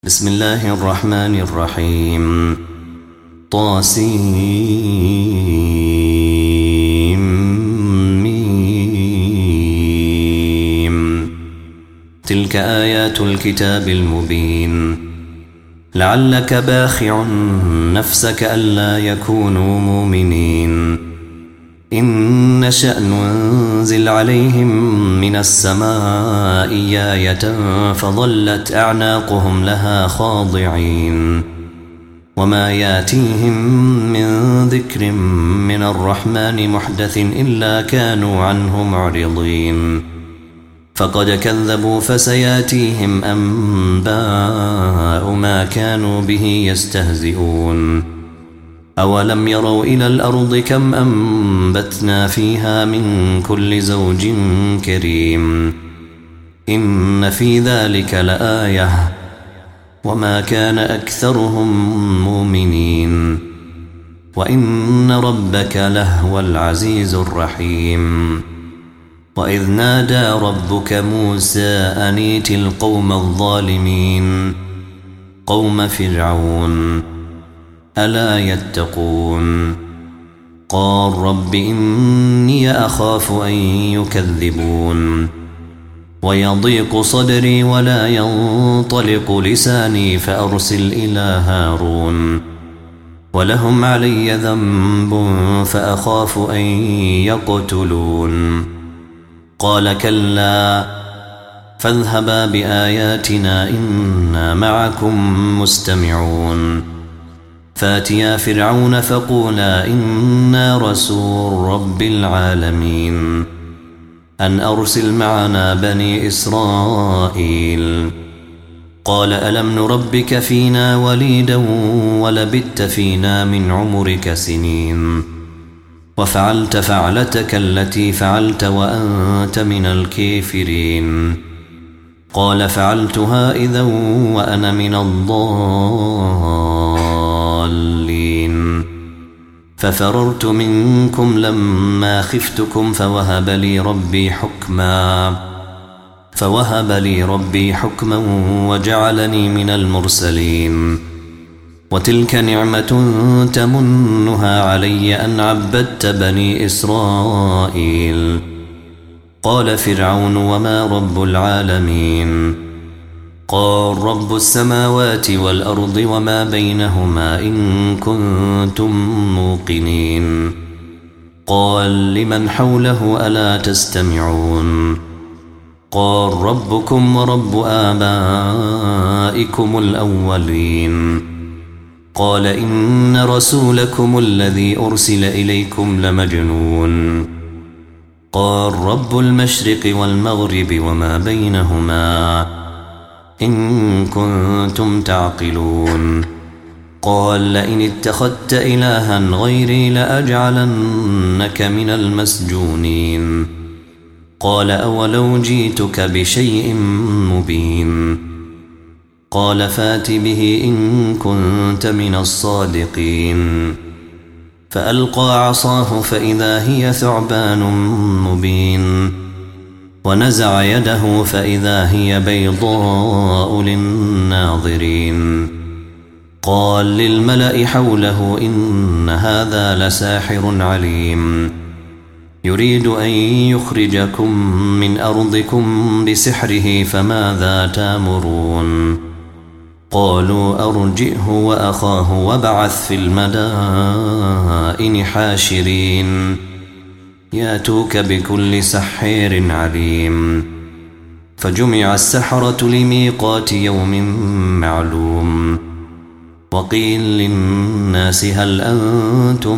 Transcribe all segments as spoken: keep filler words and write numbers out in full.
بسم الله الرحمن الرحيم. طاسيم. تلك آيات الكتاب المبين. لعلك باخع نفسك ألا يكونوا مؤمنين إن نشأ ننزل عليهم من السماء آية فظلت أعناقهم لها خاضعين وما ياتيهم من ذكر من الرحمن محدث إلا كانوا عنه معرضين فقد كذبوا فسياتيهم أنباء ما كانوا به يستهزئون أولم يروا إلى الأرض كم أنبتنا فيها من كل زوج كريم إن في ذلك لآية وما كان أكثرهم مؤمنين وإن ربك لهو العزيز الرحيم. وإذ نادى ربك موسى أن ائت القوم الظالمين قوم فرعون ألا يتقون قال رب إني أخاف أن يكذبون ويضيق صدري ولا ينطلق لساني فأرسل إلى هارون ولهم علي ذنب فأخاف أن يقتلون قال كلا فاذهبا بآياتنا إنا معكم مستمعون فاتيا فرعون فقولا إنا رسول رب العالمين أن أرسل معنا بني إسرائيل قال ألم نربك فينا وليدا ولبثت فينا من عمرك سنين وفعلت فعلتك التي فعلت وأنت من الكافرين قال فعلتها إذا وأنا من الضالين ففررت منكم لما خفتكم فوهب لي ربي حكما فوهب لي ربي حكما وجعلني من المرسلين وتلك نعمة تمنها علي أن عبدت بني إسرائيل قال فرعون وما رب العالمين قال رب السماوات والأرض وما بينهما إن كنتم موقنين قال لمن حوله ألا تستمعون قال ربكم ورب آبائكم الأولين قال إن رسولكم الذي أرسل إليكم لمجنون قال رب المشرق والمغرب وما بينهما إن كنتم تعقلون قال لئن اتخذت إلها غيري لأجعلنك من المسجونين قال أولو جئتك بشيء مبين قال فات به إن كنت من الصادقين فألقى عصاه فإذا هي ثعبان مبين ونزع يده فإذا هي بيضاء للناظرين قال للملأ حوله إن هذا لساحر عليم يريد أن يخرجكم من أرضكم بسحره فماذا تأمرون قالوا أرجئه وأخاه وابعث في المدائن حاشرين ياتوك بكل سحير عليم فجمع السحرة لميقات يوم معلوم وقيل للناس هل أنتم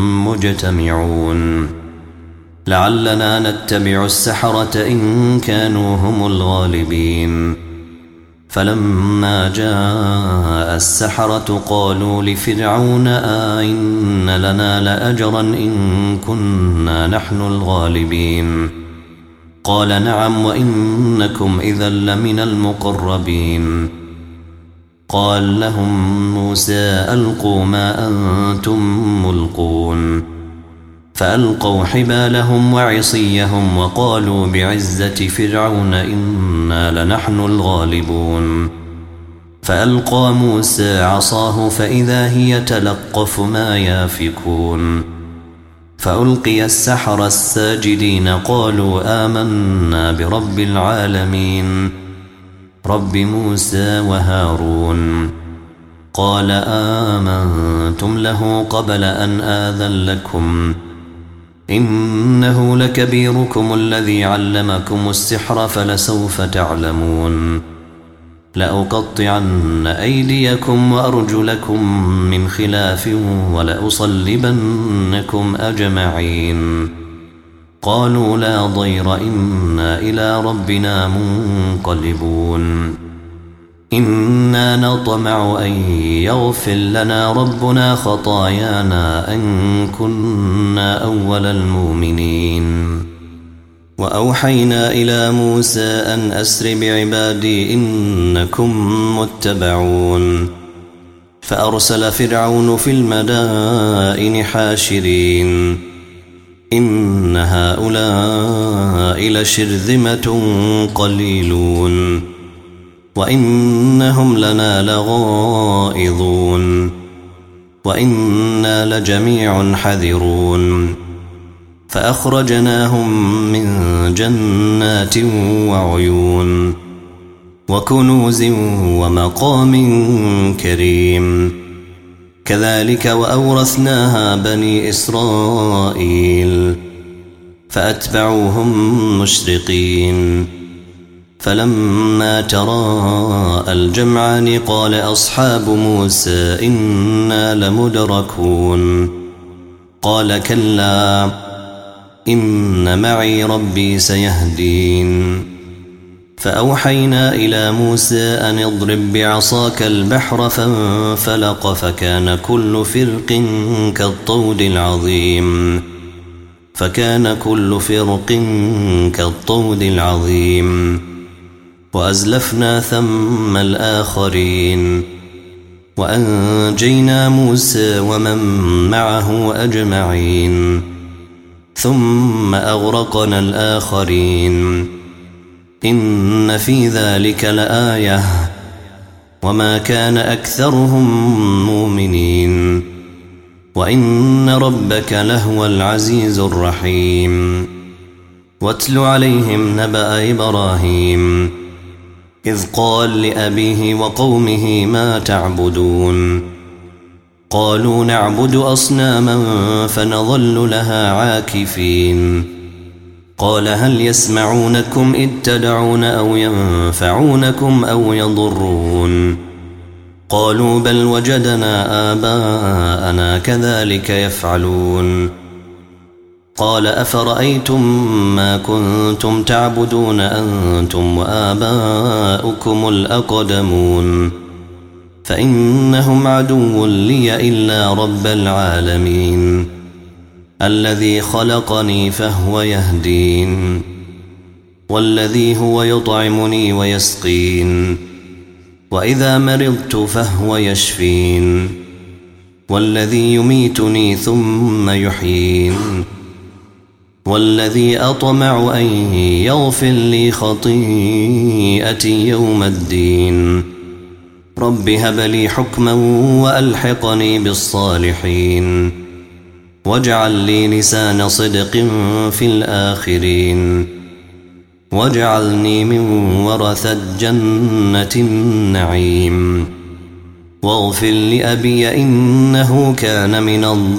مجتمعون لعلنا نتبع السحرة إن كانوا هم الغالبين فلما جاء السحرة قالوا لفرعون آئن لنا لأجرا إن كنا نحن الغالبين قال نعم وإنكم إذا لمن المقربين قال لهم موسى ألقوا ما أنتم ملقون فألقوا حبالهم وعصيهم وقالوا بعزة فرعون إنا لنحن الغالبون فألقى موسى عصاه فإذا هي تلقف ما يافكون فألقي السحرة الساجدين قالوا آمنا برب العالمين رب موسى وهارون قال آمنتم له قبل أن آذن لكم إنه لكبيركم الذي علمكم السحر فلسوف تعلمون لأقطعن أيديكم وأرجلكم من خلاف ولأصلبنكم أجمعين قالوا لا ضير إنا إلى ربنا منقلبون إنا نطمع أن يغفر لنا ربنا خطايانا أن كنا أول المؤمنين وأوحينا إلى موسى أن أسر بعبادي إنكم متبعون فأرسل فرعون في المدائن حاشرين إن هؤلاء لشرذمة قليلون وإنهم لنا لغائظون وإنا لجميع حذرون فأخرجناهم من جنات وعيون وكنوز ومقام كريم كذلك وأورثناها بني إسرائيل فأتبعوهم مشرقين فلما تراءى الجمعان قال أصحاب موسى إنا لمدركون قال كلا إن معي ربي سيهدين فأوحينا إلى موسى أن اضرب بعصاك البحر فانفلق فكان كل فرق كالطود العظيم فكان كل فرق كالطود العظيم وأزلفنا ثم الآخرين وأنجينا موسى ومن معه أجمعين ثم أغرقنا الآخرين إن في ذلك لآية وما كان أكثرهم مؤمنين وإن ربك لهو العزيز الرحيم واتل عليهم نبأ إبراهيم إذ قال لأبيه وقومه ما تعبدون قالوا نعبد أصناما فنظل لها عاكفين قال هل يسمعونكم إذ تدعون أو ينفعونكم أو يضرون قالوا بل وجدنا آباءنا كذلك يفعلون قال أفرأيتم ما كنتم تعبدون أنتم وآباؤكم الأقدمون فإنهم عدو لي إلا رب العالمين الذي خلقني فهو يهدين والذي هو يطعمني ويسقين وإذا مرضت فهو يشفين والذي يميتني ثم يحيين والذي أطمع أن يغفر لي خطيئتي يوم الدين رب هب لي حكما وألحقني بالصالحين واجعل لي لسان صدق في الآخرين واجعلني من ورثة جنة النعيم واغفر لأبي إنه كان من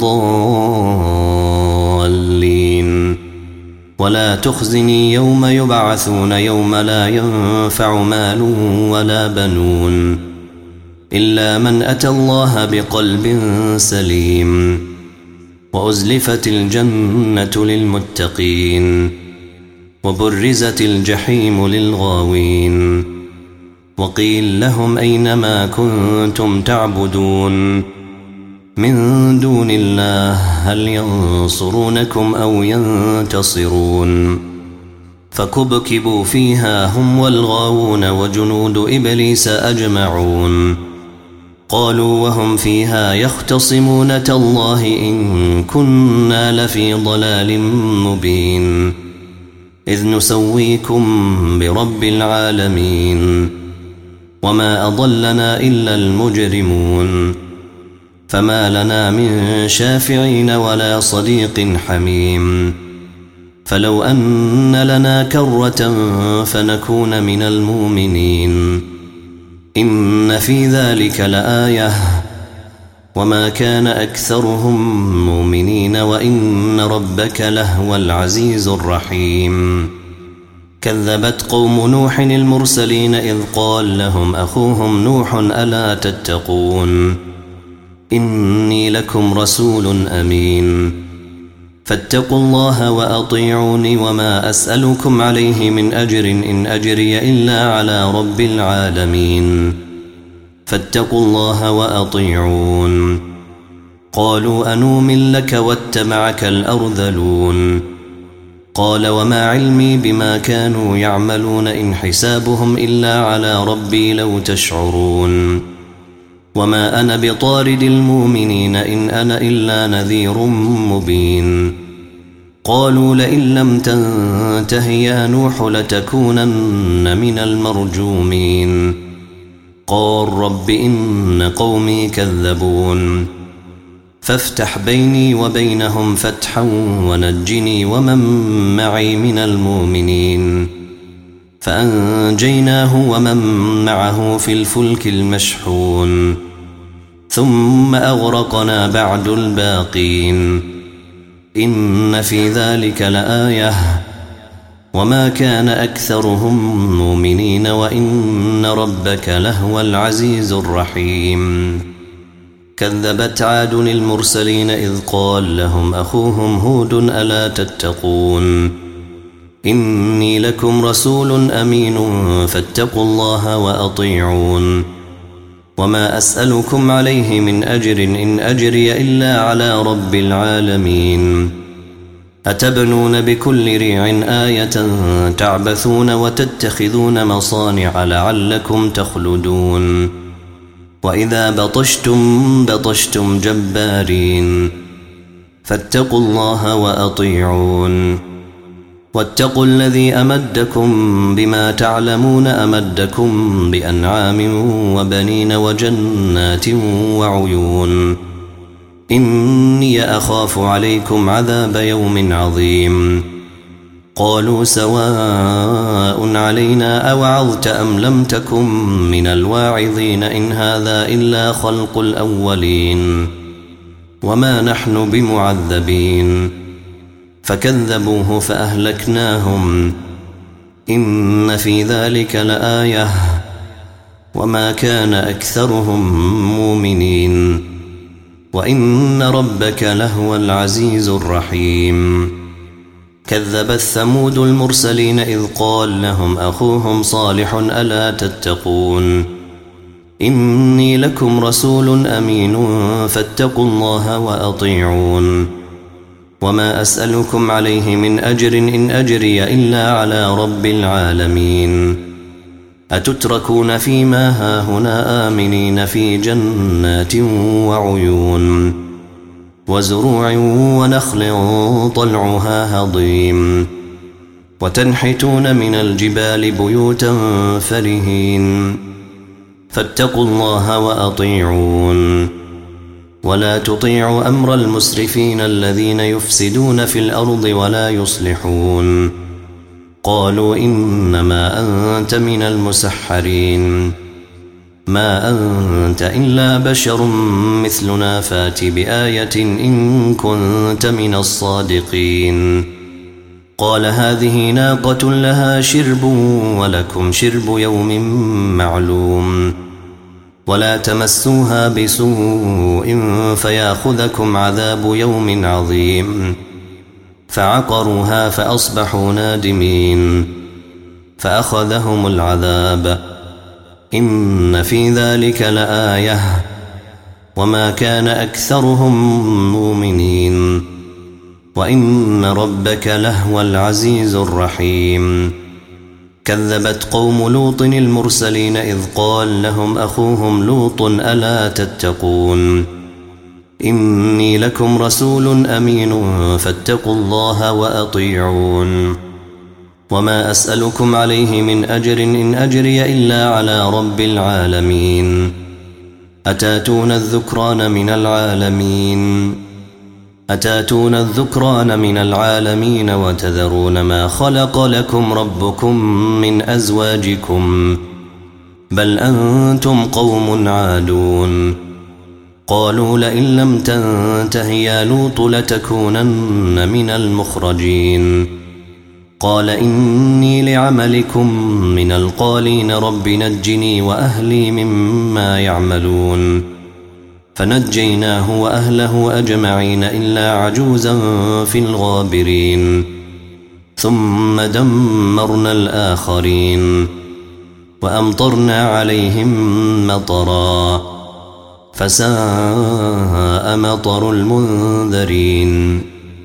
الضالين ولا تخزني يوم يبعثون يوم لا ينفع مال ولا بنون إلا من أتى الله بقلب سليم وأزلفت الجنة للمتقين وبرزت الجحيم للغاوين وقيل لهم أينما كنتم تعبدون من دون الله هل ينصرونكم أو ينتصرون فكبكبوا فيها هم والغاوون وجنود إبليس أجمعون قالوا وهم فيها يختصمون تالله إن كنا لفي ضلال مبين إذ نسويكم برب العالمين وما أضلنا إلا المجرمون فما لنا من شافعين ولا صديق حميم فلو أن لنا كرة فنكون من المؤمنين إن في ذلك لآية وما كان أكثرهم مؤمنين وإن ربك لهو العزيز الرحيم كذبت قوم نوح المرسلين إذ قال لهم أخوهم نوح ألا تتقون إني لكم رسول أمين فاتقوا الله وأطيعوني وما أسألكم عليه من أجر إن أجري إلا على رب العالمين فاتقوا الله وأطيعون قالوا أنؤمن لك واتبعك الأرذلون قال وما علمي بما كانوا يعملون إن حسابهم إلا على ربي لو تشعرون وما أنا بطارد المؤمنين إن أنا إلا نذير مبين قالوا لئن لم تنته يا نوح لتكونن من المرجومين قال رب إن قومي كذبون فافتح بيني وبينهم فتحا ونجني ومن معي من المؤمنين فأنجيناه ومن معه في الفلك المشحون ثم أغرقنا بعد الباقين إن في ذلك لآية وما كان أكثرهم مؤمنين وإن ربك لهو العزيز الرحيم كذبت عاد المرسلين إذ قال لهم أخوهم هود ألا تتقون إني لكم رسول أمين فاتقوا الله وأطيعون وما أسألكم عليه من أجر إن أجري إلا على رب العالمين أتبنون بكل ريع آية تعبثون وتتخذون مصانع لعلكم تخلدون وإذا بطشتم بطشتم جبارين فاتقوا الله وأطيعون واتقوا الذي أمدكم بما تعلمون أمدكم بأنعام وبنين وجنات وعيون إني أخاف عليكم عذاب يوم عظيم قالوا سواء علينا أوعظت أم لم تكن من الواعظين إن هذا إلا خلق الأولين وما نحن بمعذبين فكذبوه فأهلكناهم إن في ذلك لآية وما كان أكثرهم مؤمنين وإن ربك لهو العزيز الرحيم كذبت ثمود المرسلين إذ قال لهم أخوهم صالح ألا تتقون إني لكم رسول أمين فاتقوا الله وأطيعون وما أسألكم عليه من أجر إن أجري إلا على رب العالمين أتتركون فيما هاهنا آمنين في جنات وعيون وزروع ونخل طلعها هضيم وتنحتون من الجبال بيوتا فرهين فاتقوا الله وأطيعون ولا تطيعوا أمر المسرفين الذين يفسدون في الأرض ولا يصلحون قالوا إنما أنت من المسحرين ما أنت إلا بشر مثلنا فات بآية إن كنت من الصادقين قال هذه ناقة لها شرب ولكم شرب يوم معلوم ولا تمسوها بسوء فياخذكم عذاب يوم عظيم فعقروها فأصبحوا نادمين فأخذهم العذاب إن في ذلك لآية وما كان أكثرهم مؤمنين وإن ربك لهو العزيز الرحيم كذبت قوم لوط المرسلين إذ قال لهم أخوهم لوط ألا تتقون إني لكم رسول أمين فاتقوا الله وأطيعون وما أسألكم عليه من أجر إن أجري إلا على رب العالمين أتاتون الذكران من العالمين أتاتون الذكران من العالمين وتذرون ما خلق لكم ربكم من أزواجكم بل أنتم قوم عادون قالوا لئن لم تنته يا لوط لتكونن من المخرجين قال إني لعملكم من القالين رب نجني وأهلي مما يعملون فنجيناه وأهله أجمعين إلا عجوزا في الغابرين ثم دمرنا الآخرين وأمطرنا عليهم مطرا فساء مطر المنذرين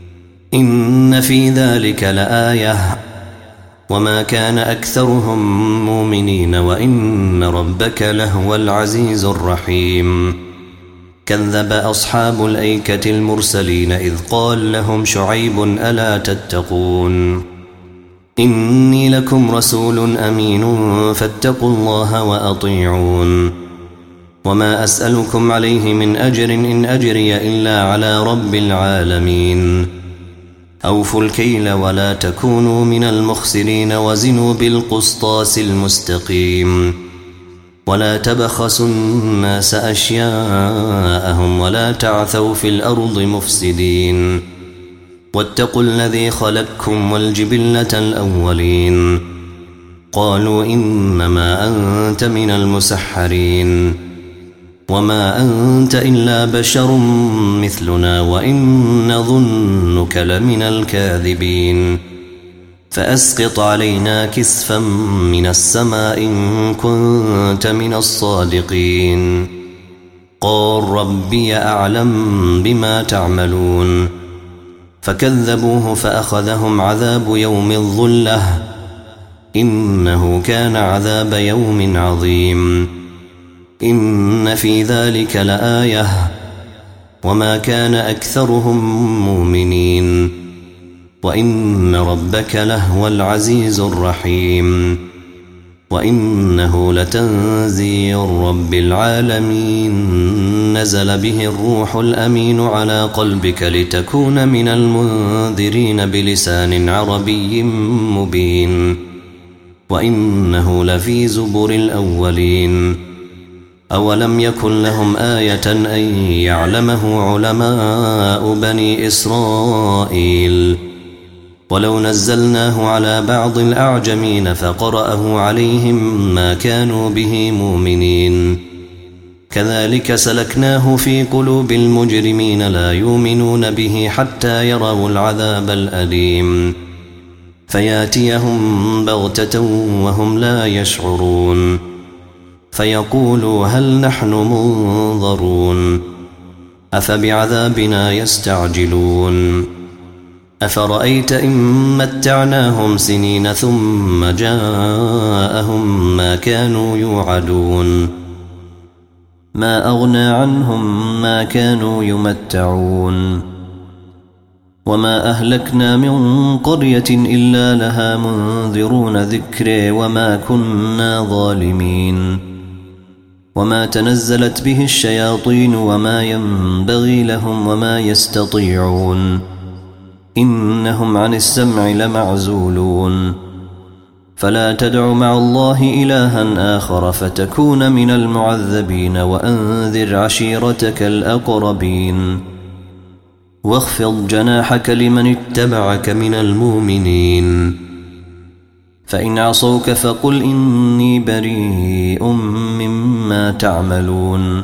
إن في ذلك لآية وما كان أكثرهم مؤمنين وإن ربك لهو العزيز الرحيم كذب أصحاب الأيكة المرسلين إذ قال لهم شعيب ألا تتقون إني لكم رسول أمين فاتقوا الله وأطيعون وما أسألكم عليه من أجر إن أجري إلا على رب العالمين أوفوا الكيل ولا تكونوا من المخسرين وزنوا بالقسطاس المستقيم ولا تبخسوا الناس أشياءهم ولا تعثوا في الأرض مفسدين واتقوا الذي خلقكم والجبلة الأولين قالوا إنما أنت من المسحرين وما أنت إلا بشر مثلنا وإن نظنك لمن الكاذبين فأسقط علينا كسفا من السماء إن كنت من الصادقين قال ربي أعلم بما تعملون فكذبوه فأخذهم عذاب يوم الظلة إنه كان عذاب يوم عظيم إن في ذلك لآية وما كان أكثرهم مؤمنين وإن ربك لهو العزيز الرحيم وإنه لتنزيل رب العالمين نزل به الروح الأمين على قلبك لتكون من المنذرين بلسان عربي مبين وإنه لفي زبر الأولين أولم يكن لهم آية أن يعلمه علماء بني إسرائيل ولو نزلناه على بعض الأعجمين فقرأه عليهم ما كانوا به مؤمنين كذلك سلكناه في قلوب المجرمين لا يؤمنون به حتى يروا العذاب الأليم فياتيهم بغتة وهم لا يشعرون فيقولوا هل نحن منظرون أفبعذابنا يستعجلون أفرأيت إن متعناهم سنين ثم جاءهم ما كانوا يوعدون ما أغنى عنهم ما كانوا يمتعون وما أهلكنا من قرية إلا لها منذرون ذكر وما كنا ظالمين وما تنزلت به الشياطين وما ينبغي لهم وما يستطيعون إنهم عن السمع لمعزولون فلا تدع مع الله إلها آخر فتكون من المعذبين وأنذر عشيرتك الأقربين واخفض جناحك لمن اتبعك من المؤمنين فإن عصوك فقل إني بريء مما تعملون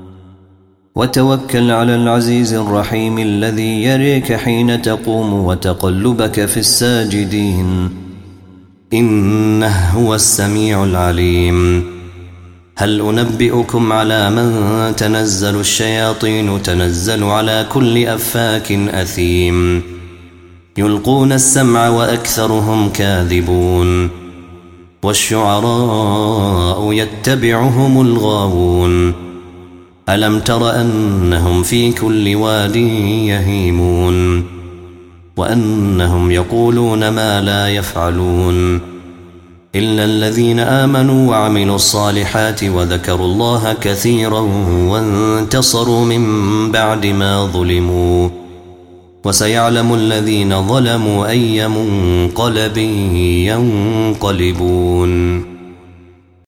وتوكل على العزيز الرحيم الذي يريك حين تقوم وتقلبك في الساجدين إنه هو السميع العليم هل أنبئكم على من تنزل الشياطين تنزل على كل أفاك أثيم يلقون السمع وأكثرهم كاذبون والشعراء يتبعهم الغاوون ألم تر أنهم في كل واد يهيمون وأنهم يقولون ما لا يفعلون إلا الذين آمنوا وعملوا الصالحات وذكروا الله كثيرا وانتصروا من بعد ما ظلموا وسيعلم الذين ظلموا أي منقلب ينقلبون